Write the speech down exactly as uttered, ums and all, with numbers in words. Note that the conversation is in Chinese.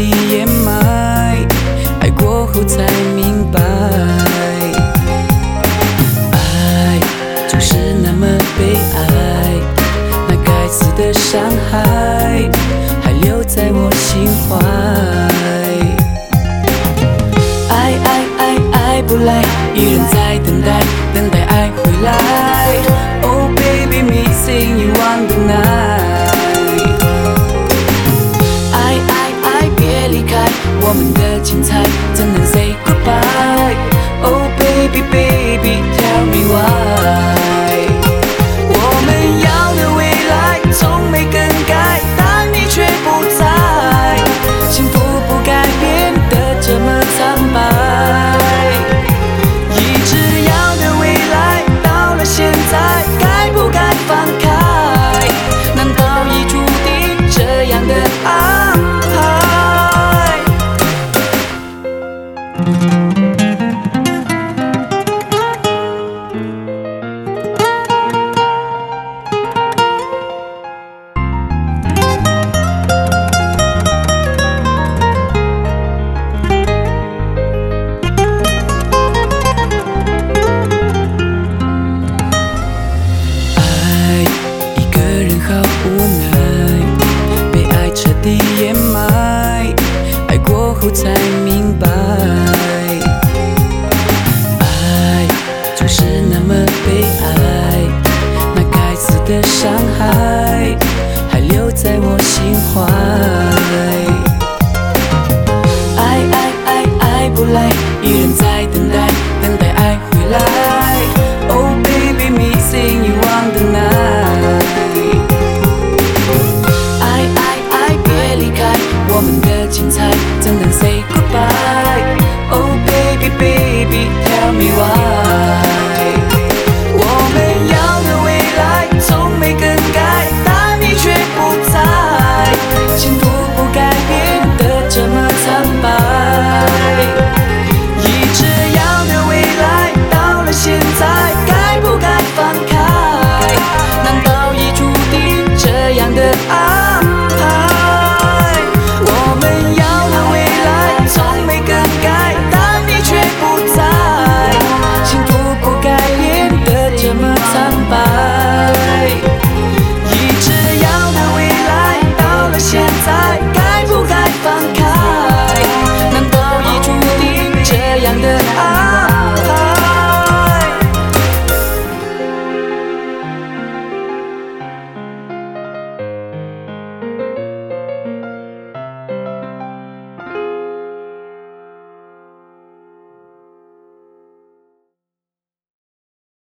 地掩埋，爱过后才明白，爱就是那么悲哀，那该死的伤害还留在我心怀。爱爱爱爱不来，依然在等待，等待爱回来。Oh baby, missing you on the night。爱爱爱，别离开，我们的精彩怎能 say goodbye？ Oh baby baby, tell me why。我们要的未来从没更改，但你却不在，幸福不该变得这么苍白。一直要的未来，到了现在，该不该放开？难道已注定这样的安排？好无奈，被爱彻底掩埋，爱过后才明白，爱就是那么悲哀，那该死的伤害还留在我心怀。爱爱爱爱不来，依然在等待，等待爱回来。Oh baby, missing you on the night。我们的精彩怎能 say goodbye？ Oh baby baby, tell me why。 我们要的未来从没更改，但你却不在，幸福不该变得这么苍白。一直要的未来，到了现在，该不该放开？难道已注定这样的安排？苍白。